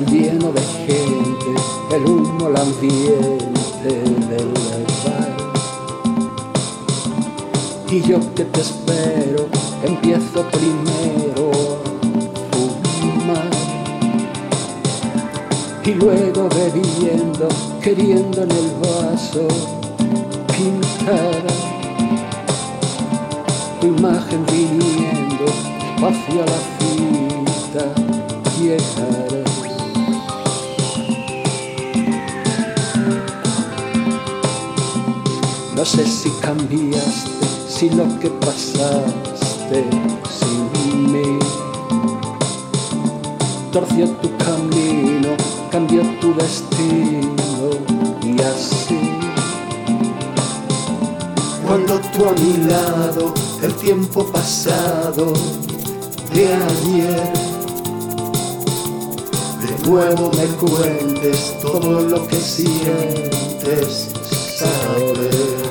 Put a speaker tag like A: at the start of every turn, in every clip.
A: lleno de gente, el humo, el ambiente del bar. Y yo que te espero, empiezo primero a fumar y luego bebiendo, queriendo en el vaso pintar tu imagen viniendo hacia la cita llegar. No sé si cambiaste, si lo que pasaste sin mí torció tu camino, cambió tu destino y así. Cuando tú a mi lado, el tiempo pasado de ayer, de nuevo me cuentes todo lo que sientes saber.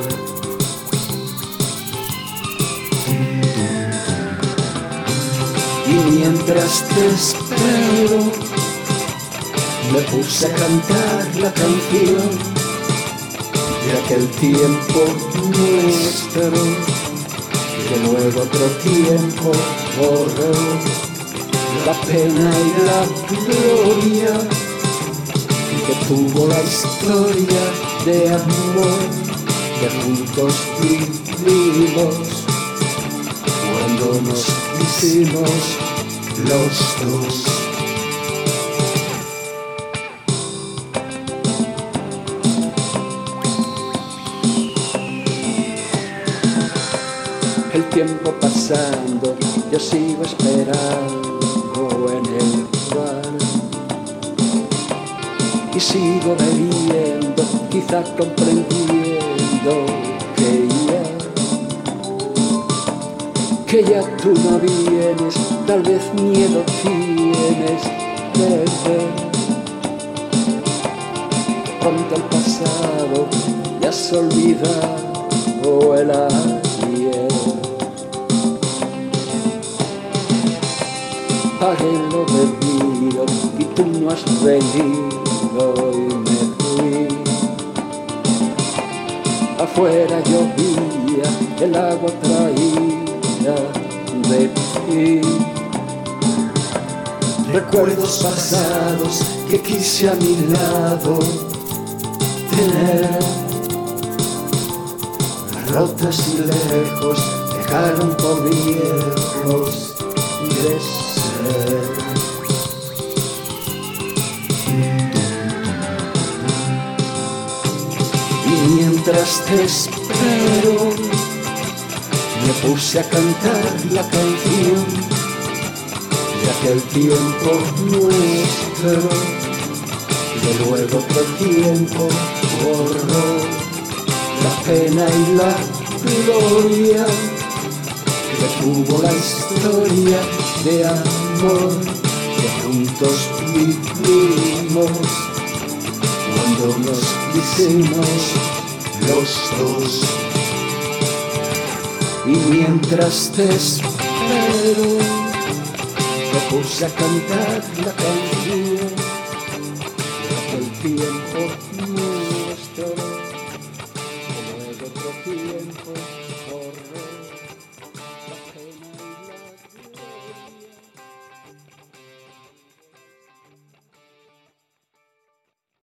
A: Y mientras te espero, me puse a cantar la canción de aquel tiempo nuestro, que luego otro tiempo borró la pena y la gloria que tuvo la historia de amor que juntos vivimos cuando nos hicimos los dos. El tiempo pasando, yo sigo esperando en el bar y sigo bebiendo, quizá comprendiendo que ya tú no vienes, tal vez miedo tienes de ver. Pronto el pasado ya has olvidado el ayer. Pagué lo bebido y tú no has venido y me fui. Afuera llovía, el agua traía de ti. Recuerdos pasados que quise a mi lado tener, rotos y lejos, dejaron por viejos de ser. Y mientras te espero, me puse a cantar la canción de aquel tiempo nuestro, y luego otro tiempo borró la pena y la gloria que tuvo la historia de amor que juntos vivimos cuando nos hicimos los dos. Y mientras te espero, me puse a cantar la canción de aquel tiempo nuestro, de luego otro tiempo.